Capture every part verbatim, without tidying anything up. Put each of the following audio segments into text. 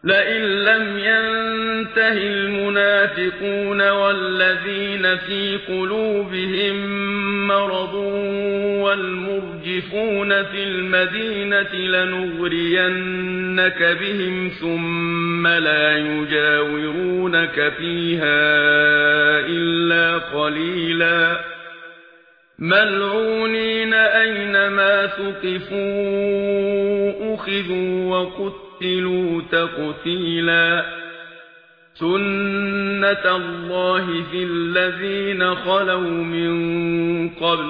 لئن لم ينته المنافقون والذين في قلوبهم مرض والمرجفون في المدينة لنغرينك بهم ثم لا يجاورونك فيها إلا قليلا ملعونين أينما ثقفوا أخذوا وقتلوا تقتيلا سنة الله في الذين خلوا من قبل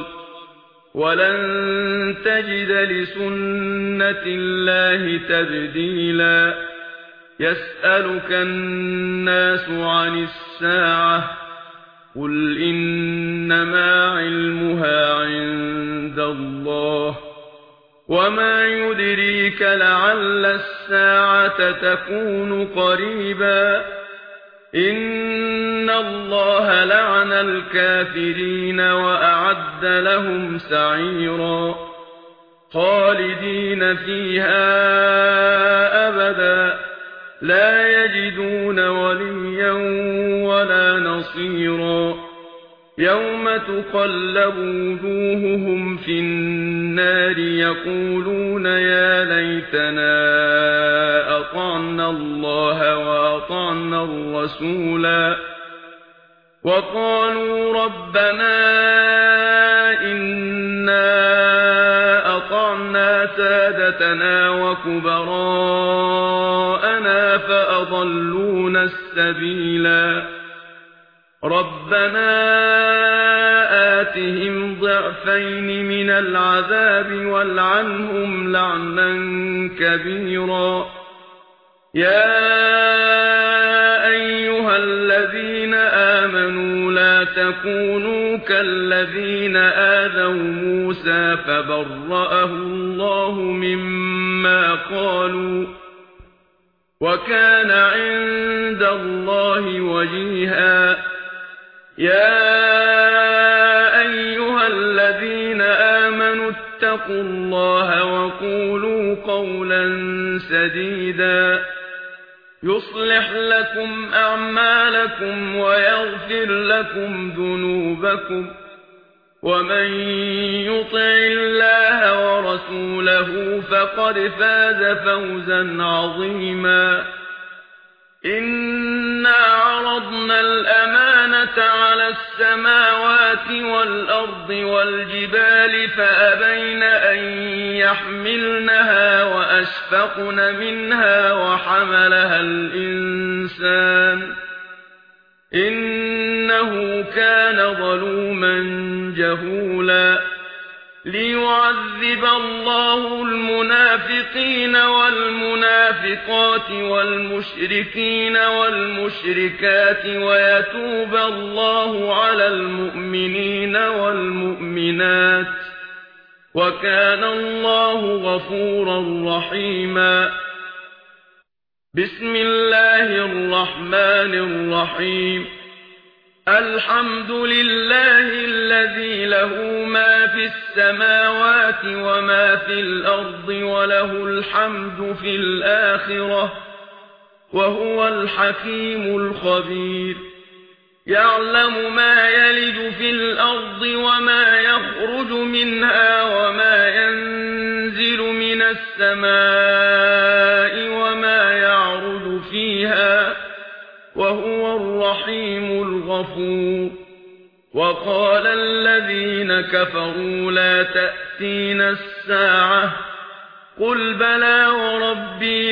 ولن تجد لسنة الله تبديلا يسألك الناس عن الساعة قل إنما علمها عند الله وما يدريك لعل الساعة تكون قريبا إن الله لعن الكافرين وأعد لهم سعيرا خالدين فيها أبدا لا يجدون وليا ولا نصيرا يوم تقلب وجوههم في النار يقولون يا ليتنا أطعنا الله وأطعنا الرسولا وقالوا ربنا إنا أطعنا سادتنا وكبراءنا فأضلونا السبيلا ربنا آتهم ضعفين من العذاب والعنهم لعنا كبيرا يا أيها الذين آمنوا لا تكونوا كالذين آذوا موسى فبرأه الله مما قالوا وكان عند الله وجيها يا أيها الذين آمنوا اتقوا الله وقولوا قولا سديدا يصلح لكم أعمالكم ويغفر لكم ذنوبكم ومن يطع الله ورسوله فقد فاز فوزا عظيما إنا عرضنا الأمانة على السماوات والأرض والجبال فأبين أن يحملنها وأشفقن منها وحملها الإنسان إنه كان ظلوما جهولا ليعذب الله المنافقين والمنافقات والمشركين والمشركات ويتوب الله على المؤمنين والمؤمنات وكان الله غفورا رحيما بسم الله الرحمن الرحيم الحمد لله الذي له ما في السماوات وما في الأرض وله الحمد في الآخرة وهو الحكيم الخبير يعلم ما يلج في الأرض وما يخرج منها وما ينزل من السماء وما يعرج فيها وهو الرحيم الغفور وقال الذين كفروا لا تأتينا الساعة قل بلى وربي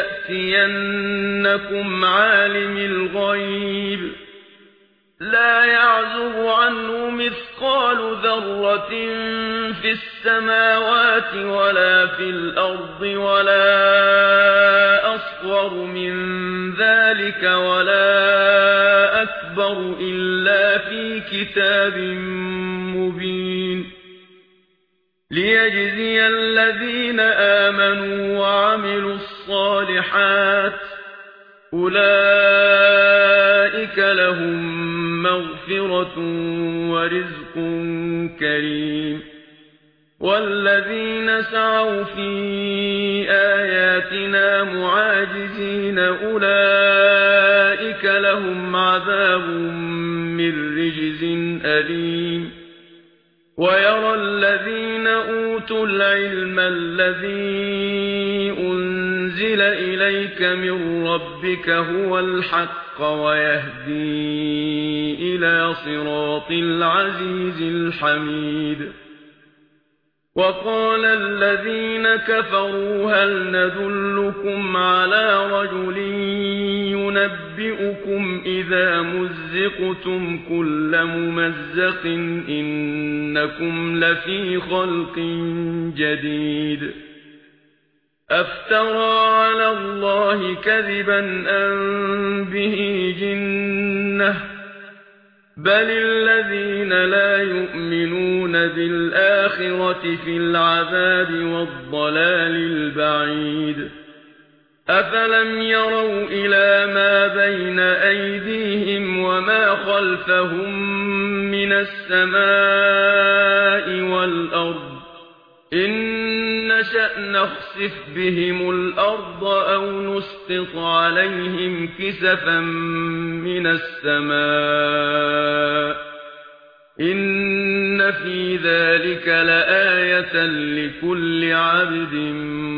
لتأتينكم عالم الغيب لا يعزب عنه مثقال ذرة في السماوات ولا في الأرض ولا أصغر من ذلك ولا أكبر إلا في كتاب مبين ليجزي الذين آمنوا وعملوا الصالحات أولئك لهم مغفرة ورزق كريم والذين سعوا في آياتنا معاجزين أولئك لهم عذاب من رجز أليم ويرى الذين أوتوا العلم الذي أنزل إليك من ربك هو الحق ويهدي إلى صراط العزيز الحميد وقال الذين كفروا هل ندلكم على رجل ينبئكم إذا مزقتم كل ممزق إنكم لفي خلق جديد أفترى على الله كذبا أم به جنة بل الذين لا يؤمنون بالآخرة في العذاب والضلال البعيد أفلم يروا إلى ما بين أيديهم وما خلفهم من السماء والأرض إن نشأ نخسف بهم الأرض أو نسقط عليهم كسفا من السماء إن في ذلك لآية لكل عبد